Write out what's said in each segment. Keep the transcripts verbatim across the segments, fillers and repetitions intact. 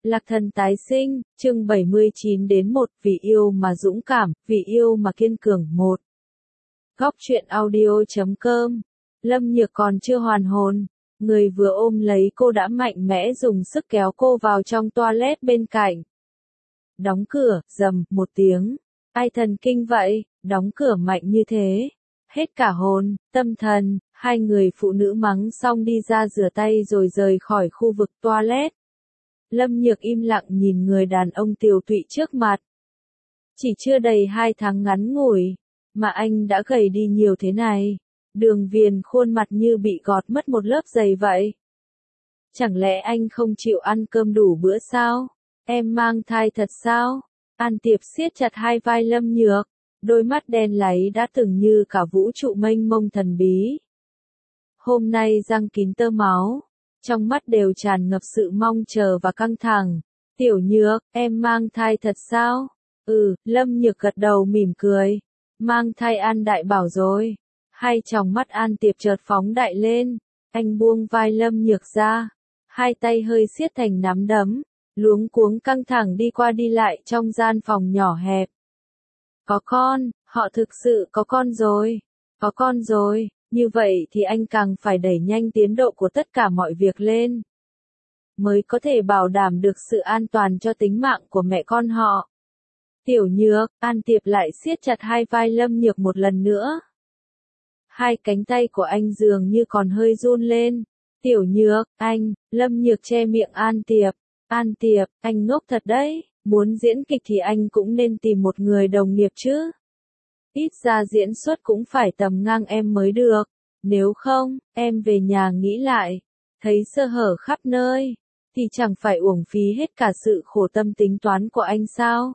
Lạc Thần tái sinh, chương bảy mươi chín đến một, vì yêu mà dũng cảm, vì yêu mà kiên cường, một. Góc truyện audio chấm com. Lâm Nhược còn chưa hoàn hồn, người vừa ôm lấy cô đã mạnh mẽ dùng sức kéo cô vào trong toilet bên cạnh. Đóng cửa, rầm, một tiếng. Ai thần kinh vậy, đóng cửa mạnh như thế. Hết cả hồn, tâm thần, hai người phụ nữ mắng xong đi ra rửa tay rồi rời khỏi khu vực toilet. Lâm Nhược im lặng nhìn người đàn ông tiều tụy trước mặt. Chỉ chưa đầy hai tháng ngắn ngủi, mà anh đã gầy đi nhiều thế này. Đường viền khuôn mặt như bị gọt mất một lớp dày vậy. Chẳng lẽ anh không chịu ăn cơm đủ bữa sao? Em mang thai thật sao? An Tiệp siết chặt hai vai Lâm Nhược, đôi mắt đen láy đã từng như cả vũ trụ mênh mông thần bí. Hôm nay răng kín tơ máu, trong mắt đều tràn ngập sự mong chờ và căng thẳng. Tiểu Nhược, em mang thai thật sao? Ừ, Lâm Nhược gật đầu mỉm cười. Mang thai An Đại bảo rồi. Hai tròng mắt An Tiệp chợt phóng đại lên. Anh buông vai Lâm Nhược ra. Hai tay hơi siết thành nắm đấm. Luống cuống căng thẳng đi qua đi lại trong gian phòng nhỏ hẹp. Có con, họ thực sự có con rồi. Có con rồi. Như vậy thì anh càng phải đẩy nhanh tiến độ của tất cả mọi việc lên. Mới có thể bảo đảm được sự an toàn cho tính mạng của mẹ con họ. Tiểu Nhược, An Tiệp lại siết chặt hai vai Lâm Nhược một lần nữa. Hai cánh tay của anh dường như còn hơi run lên. Tiểu Nhược, anh, Lâm Nhược che miệng An Tiệp. An Tiệp, anh ngốc thật đấy, muốn diễn kịch thì anh cũng nên tìm một người đồng nghiệp chứ. Ít ra diễn xuất cũng phải tầm ngang em mới được, nếu không, em về nhà nghĩ lại, thấy sơ hở khắp nơi, thì chẳng phải uổng phí hết cả sự khổ tâm tính toán của anh sao?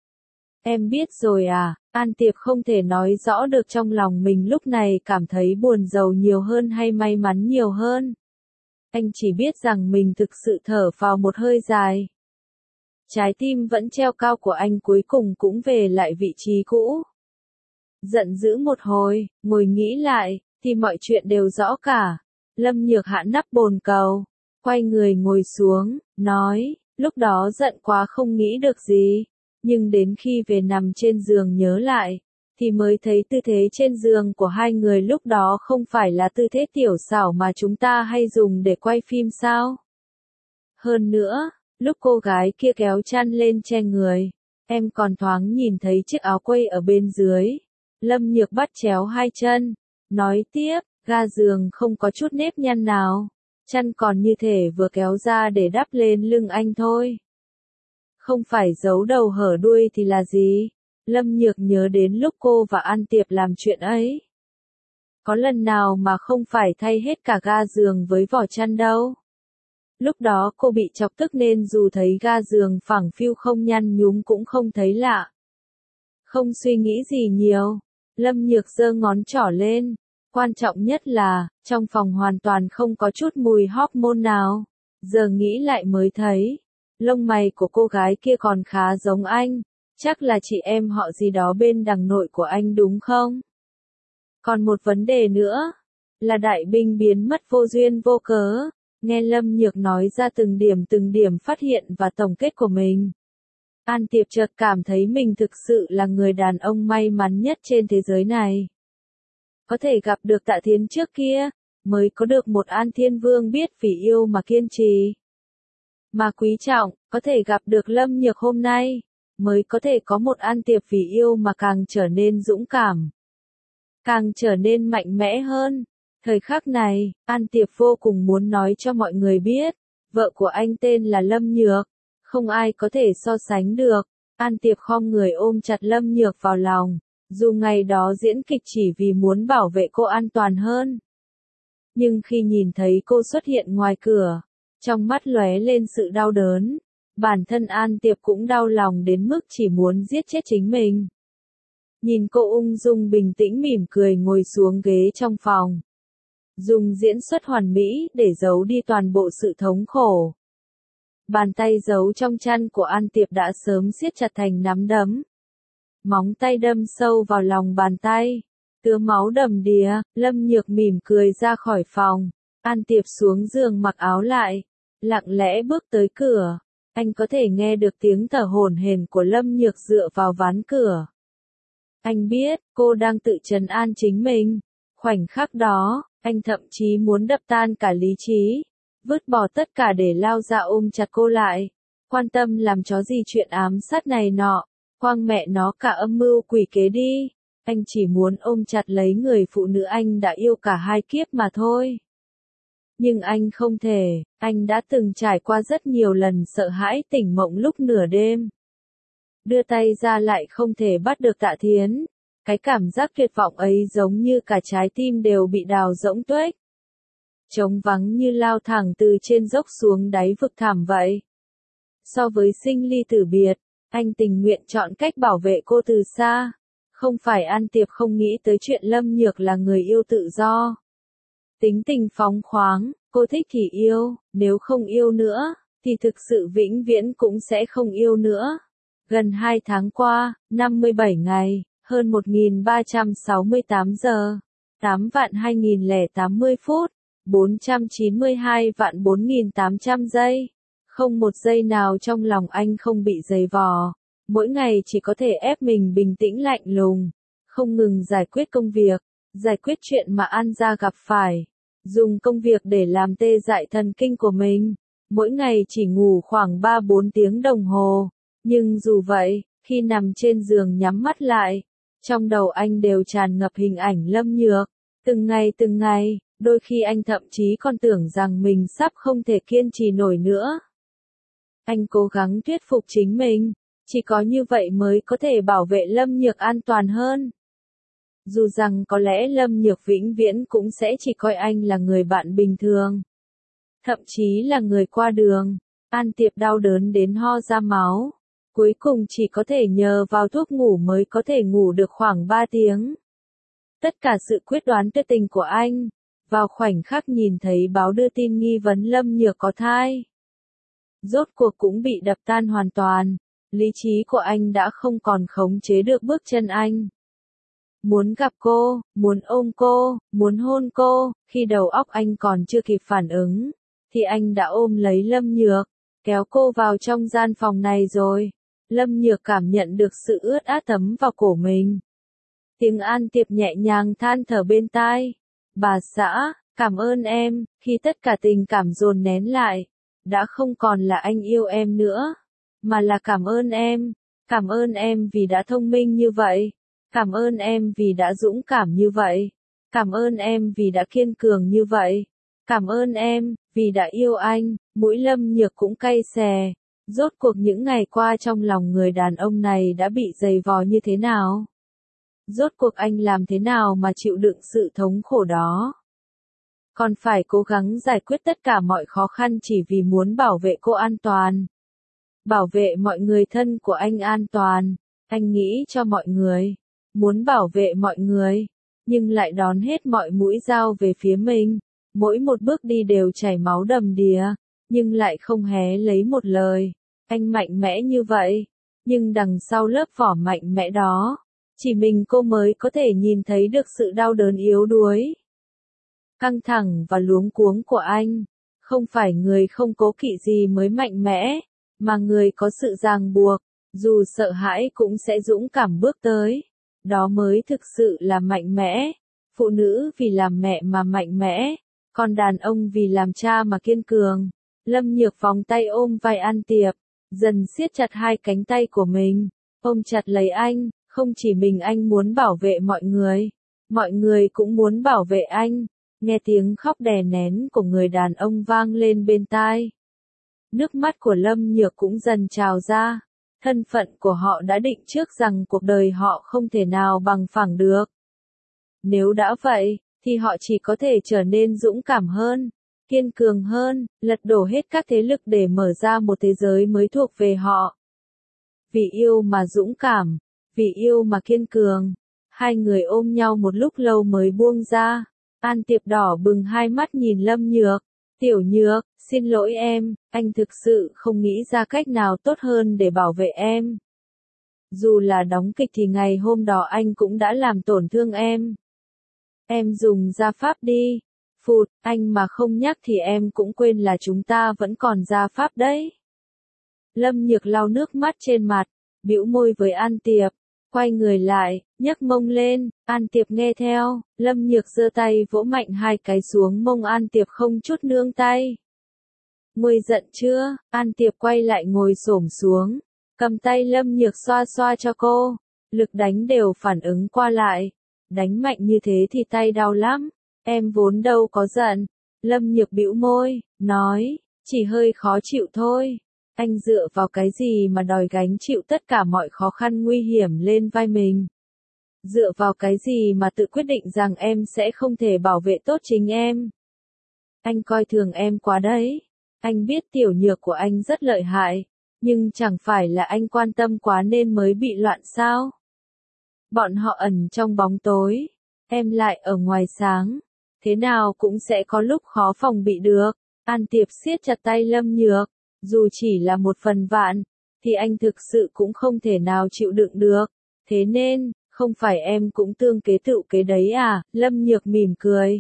Em biết rồi à, An Tiệp không thể nói rõ được trong lòng mình lúc này cảm thấy buồn rầu nhiều hơn hay may mắn nhiều hơn. Anh chỉ biết rằng mình thực sự thở phào một hơi dài. Trái tim vẫn treo cao của anh cuối cùng cũng về lại vị trí cũ. Giận dữ một hồi, ngồi nghĩ lại, thì mọi chuyện đều rõ cả. Lâm Nhược hạ nắp bồn cầu, quay người ngồi xuống, nói, lúc đó giận quá không nghĩ được gì. Nhưng đến khi về nằm trên giường nhớ lại, thì mới thấy tư thế trên giường của hai người lúc đó không phải là tư thế tiểu xảo mà chúng ta hay dùng để quay phim sao. Hơn nữa, lúc cô gái kia kéo chăn lên che người, em còn thoáng nhìn thấy chiếc áo quây ở bên dưới. Lâm Nhược bắt chéo hai chân, nói tiếp, ga giường không có chút nếp nhăn nào, chăn còn như thể vừa kéo ra để đắp lên lưng anh thôi. Không phải giấu đầu hở đuôi thì là gì? Lâm Nhược nhớ đến lúc cô và An Tiệp làm chuyện ấy. Có lần nào mà không phải thay hết cả ga giường với vỏ chăn đâu. Lúc đó cô bị chọc tức nên dù thấy ga giường phẳng phiu không nhăn nhúm cũng không thấy lạ. Không suy nghĩ gì nhiều, Lâm Nhược giơ ngón trỏ lên. Quan trọng nhất là, trong phòng hoàn toàn không có chút mùi hormone nào. Giờ nghĩ lại mới thấy, lông mày của cô gái kia còn khá giống anh. Chắc là chị em họ gì đó bên đằng nội của anh đúng không? Còn một vấn đề nữa, là đại binh biến mất vô duyên vô cớ. Nghe Lâm Nhược nói ra từng điểm từng điểm phát hiện và tổng kết của mình. An Tiệp chợt cảm thấy mình thực sự là người đàn ông may mắn nhất trên thế giới này. Có thể gặp được Tạ Thiến trước kia, mới có được một An Thiên Vương biết vì yêu mà kiên trì. Mà quý trọng, có thể gặp được Lâm Nhược hôm nay, mới có thể có một An Tiệp vì yêu mà càng trở nên dũng cảm. Càng trở nên mạnh mẽ hơn. Thời khắc này, An Tiệp vô cùng muốn nói cho mọi người biết, vợ của anh tên là Lâm Nhược, không ai có thể so sánh được. An Tiệp khom người ôm chặt Lâm Nhược vào lòng, dù ngày đó diễn kịch chỉ vì muốn bảo vệ cô an toàn hơn. Nhưng khi nhìn thấy cô xuất hiện ngoài cửa, trong mắt lóe lên sự đau đớn, bản thân An Tiệp cũng đau lòng đến mức chỉ muốn giết chết chính mình. Nhìn cô ung dung bình tĩnh mỉm cười ngồi xuống ghế trong phòng. Dùng diễn xuất hoàn mỹ để giấu đi toàn bộ sự thống khổ. Bàn tay giấu trong chăn của An Tiệp đã sớm siết chặt thành nắm đấm. Móng tay đâm sâu vào lòng bàn tay. Tứa máu đầm đìa, Lâm Nhược mỉm cười ra khỏi phòng. An Tiệp xuống giường mặc áo lại. Lặng lẽ bước tới cửa. Anh có thể nghe được tiếng thở hổn hển của Lâm Nhược dựa vào ván cửa. Anh biết, cô đang tự trấn an chính mình. Khoảnh khắc đó, anh thậm chí muốn đập tan cả lý trí, vứt bỏ tất cả để lao ra ôm chặt cô lại. Quan tâm làm chó gì chuyện ám sát này nọ, quang mẹ nó cả âm mưu quỷ kế đi. Anh chỉ muốn ôm chặt lấy người phụ nữ anh đã yêu cả hai kiếp mà thôi. Nhưng anh không thể, anh đã từng trải qua rất nhiều lần sợ hãi tỉnh mộng lúc nửa đêm. Đưa tay ra lại không thể bắt được Tạ Thiến. Cái cảm giác tuyệt vọng ấy giống như cả trái tim đều bị đào rỗng tuếch. Trống vắng như lao thẳng từ trên dốc xuống đáy vực thẳm vậy. So với sinh ly tử biệt, anh tình nguyện chọn cách bảo vệ cô từ xa. Không phải An Tiệp không nghĩ tới chuyện Lâm Nhược là người yêu tự do. Tính tình phóng khoáng, cô thích thì yêu, nếu không yêu nữa, thì thực sự vĩnh viễn cũng sẽ không yêu nữa. Gần hai tháng qua, năm mươi bảy ngày, hơn một nghìn ba trăm sáu mươi tám giờ, tám vạn hai nghìn lẻ tám mươi phút, bốn trăm chín mươi hai vạn bốn nghìn tám trăm giây. Không một giây nào trong lòng anh không bị giày vò. Mỗi ngày chỉ có thể ép mình bình tĩnh lạnh lùng, không ngừng giải quyết công việc, giải quyết chuyện mà An gia gặp phải, dùng công việc để làm tê dại thần kinh của mình. Mỗi ngày chỉ ngủ khoảng ba bốn tiếng đồng hồ, nhưng dù vậy, khi nằm trên giường nhắm mắt lại, trong đầu anh đều tràn ngập hình ảnh Lâm Nhược. Từng ngày từng ngày, đôi khi anh thậm chí còn tưởng rằng mình sắp không thể kiên trì nổi nữa. Anh cố gắng thuyết phục chính mình, chỉ có như vậy mới có thể bảo vệ Lâm Nhược an toàn hơn. Dù rằng có lẽ Lâm Nhược vĩnh viễn cũng sẽ chỉ coi anh là người bạn bình thường, thậm chí là người qua đường. An Tiệp đau đớn đến ho ra máu, cuối cùng chỉ có thể nhờ vào thuốc ngủ mới có thể ngủ được khoảng ba tiếng. Tất cả sự quyết đoán tuyệt tình của anh, vào khoảnh khắc nhìn thấy báo đưa tin nghi vấn Lâm Nhược có thai, rốt cuộc cũng bị đập tan hoàn toàn. Lý trí của anh đã không còn khống chế được bước chân anh. Muốn gặp cô, muốn ôm cô, muốn hôn cô, khi đầu óc anh còn chưa kịp phản ứng, thì anh đã ôm lấy Lâm Nhược, kéo cô vào trong gian phòng này rồi. Lâm Nhược cảm nhận được sự ướt át thấm vào cổ mình. Tiếng An Tiệp nhẹ nhàng than thở bên tai. Bà xã, cảm ơn em, khi tất cả tình cảm dồn nén lại, đã không còn là anh yêu em nữa, mà là cảm ơn em, cảm ơn em vì đã thông minh như vậy, cảm ơn em vì đã dũng cảm như vậy, cảm ơn em vì đã kiên cường như vậy, cảm ơn em, vì đã yêu anh. Mũi Lâm Nhược cũng cay xè, rốt cuộc những ngày qua trong lòng người đàn ông này đã bị dày vò như thế nào? Rốt cuộc anh làm thế nào mà chịu đựng sự thống khổ đó? Còn phải cố gắng giải quyết tất cả mọi khó khăn chỉ vì muốn bảo vệ cô an toàn. Bảo vệ mọi người thân của anh an toàn. Anh nghĩ cho mọi người. Muốn bảo vệ mọi người. Nhưng lại đón hết mọi mũi dao về phía mình. Mỗi một bước đi đều chảy máu đầm đìa. Nhưng lại không hé lấy một lời. Anh mạnh mẽ như vậy. Nhưng đằng sau lớp vỏ mạnh mẽ đó, chỉ mình cô mới có thể nhìn thấy được sự đau đớn yếu đuối, căng thẳng và luống cuống của anh. Không phải người không cố kỵ gì mới mạnh mẽ, mà người có sự ràng buộc, dù sợ hãi cũng sẽ dũng cảm bước tới. Đó mới thực sự là mạnh mẽ. Phụ nữ vì làm mẹ mà mạnh mẽ, còn đàn ông vì làm cha mà kiên cường. Lâm Nhược vòng tay ôm vai An Tiệp, dần siết chặt hai cánh tay của mình, ôm chặt lấy anh. Không chỉ mình anh muốn bảo vệ mọi người, mọi người cũng muốn bảo vệ anh. Nghe tiếng khóc đè nén của người đàn ông vang lên bên tai. Nước mắt của Lâm Nhược cũng dần trào ra. Thân phận của họ đã định trước rằng cuộc đời họ không thể nào bằng phẳng được. Nếu đã vậy, thì họ chỉ có thể trở nên dũng cảm hơn, kiên cường hơn, lật đổ hết các thế lực để mở ra một thế giới mới thuộc về họ. Vì yêu mà dũng cảm, vì yêu mà kiên cường. Hai người ôm nhau một lúc lâu mới buông ra. An Tiệp đỏ bừng hai mắt nhìn Lâm Nhược. Tiểu Nhược, xin lỗi em, anh thực sự không nghĩ ra cách nào tốt hơn để bảo vệ em. Dù là đóng kịch thì ngày hôm đó anh cũng đã làm tổn thương em. Em dùng gia pháp đi. Phụt, anh mà không nhắc thì em cũng quên là chúng ta vẫn còn gia pháp đấy. Lâm Nhược lau nước mắt trên mặt, bĩu môi với An Tiệp, quay người lại, nhấc mông lên, An Tiệp nghe theo, Lâm Nhược giơ tay vỗ mạnh hai cái xuống mông An Tiệp không chút nương tay. Nguôi giận chưa? An Tiệp quay lại ngồi xổm xuống, cầm tay Lâm Nhược xoa xoa cho cô, lực đánh đều phản ứng qua lại, đánh mạnh như thế thì tay đau lắm, em vốn đâu có giận. Lâm Nhược bĩu môi, nói, chỉ hơi khó chịu thôi. Anh dựa vào cái gì mà đòi gánh chịu tất cả mọi khó khăn nguy hiểm lên vai mình? Dựa vào cái gì mà tự quyết định rằng em sẽ không thể bảo vệ tốt chính em? Anh coi thường em quá đấy. Anh biết tiểu nhược của anh rất lợi hại, nhưng chẳng phải là anh quan tâm quá nên mới bị loạn sao? Bọn họ ẩn trong bóng tối, em lại ở ngoài sáng, thế nào cũng sẽ có lúc khó phòng bị được. An Tiệp siết chặt tay Lâm Nhược, dù chỉ là một phần vạn, thì anh thực sự cũng không thể nào chịu đựng được. Thế nên, không phải em cũng tương kế tựu kế đấy à? Lâm Nhược mỉm cười.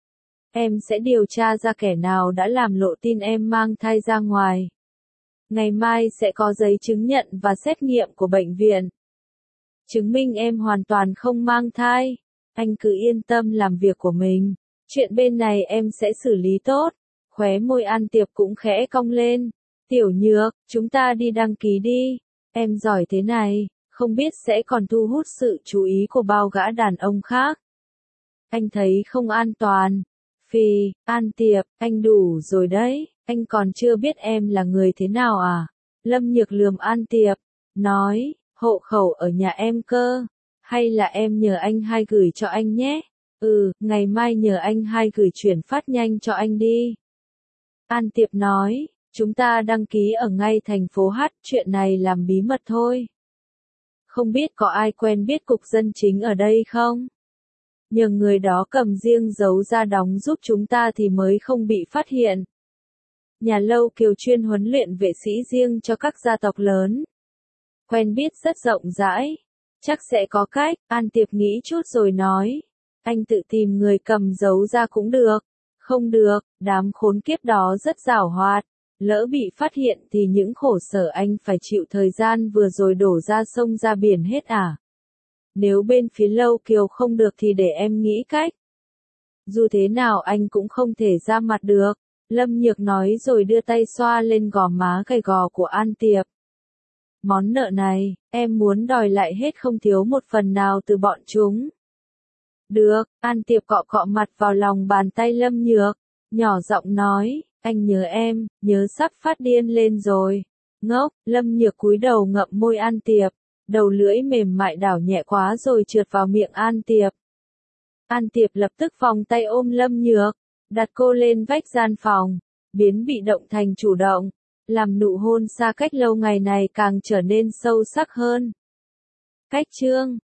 Em sẽ điều tra ra kẻ nào đã làm lộ tin em mang thai ra ngoài. Ngày mai sẽ có giấy chứng nhận và xét nghiệm của bệnh viện, chứng minh em hoàn toàn không mang thai. Anh cứ yên tâm làm việc của mình, chuyện bên này em sẽ xử lý tốt. Khóe môi An Tiệp cũng khẽ cong lên. Tiểu Nhược, chúng ta đi đăng ký đi. Em giỏi thế này, không biết sẽ còn thu hút sự chú ý của bao gã đàn ông khác. Anh thấy không an toàn. Phì, An Tiệp, anh đủ rồi đấy, anh còn chưa biết em là người thế nào à? Lâm Nhược lườm An Tiệp, nói, hộ khẩu ở nhà em cơ, hay là em nhờ anh hai gửi cho anh nhé? Ừ, ngày mai nhờ anh hai gửi chuyển phát nhanh cho anh đi. An Tiệp nói, chúng ta đăng ký ở ngay thành phố H, chuyện này làm bí mật thôi. Không biết có ai quen biết cục dân chính ở đây không? Nhờ người đó cầm riêng dấu ra đóng giúp chúng ta thì mới không bị phát hiện. Nhà Lâu Kiều chuyên huấn luyện vệ sĩ riêng cho các gia tộc lớn. Quen biết rất rộng rãi. Chắc sẽ có cách, An Tiệp nghĩ chút rồi nói. Anh tự tìm người cầm dấu ra cũng được. Không được, đám khốn kiếp đó rất giảo hoạt. Lỡ bị phát hiện thì những khổ sở anh phải chịu thời gian vừa rồi đổ ra sông ra biển hết à? Nếu bên phía Lâu Kiều không được thì để em nghĩ cách. Dù thế nào anh cũng không thể ra mặt được. Lâm Nhược nói rồi đưa tay xoa lên gò má gầy gò của An Tiệp. Món nợ này, em muốn đòi lại hết không thiếu một phần nào từ bọn chúng. Được, An Tiệp cọ cọ mặt vào lòng bàn tay Lâm Nhược, nhỏ giọng nói, anh nhớ em, nhớ sắp phát điên lên rồi. Ngốc, Lâm Nhược cúi đầu ngậm môi An Tiệp, đầu lưỡi mềm mại đảo nhẹ quá rồi trượt vào miệng An Tiệp. An Tiệp lập tức vòng tay ôm Lâm Nhược, đặt cô lên vách gian phòng, biến bị động thành chủ động, làm nụ hôn xa cách lâu ngày này càng trở nên sâu sắc hơn. Cách chương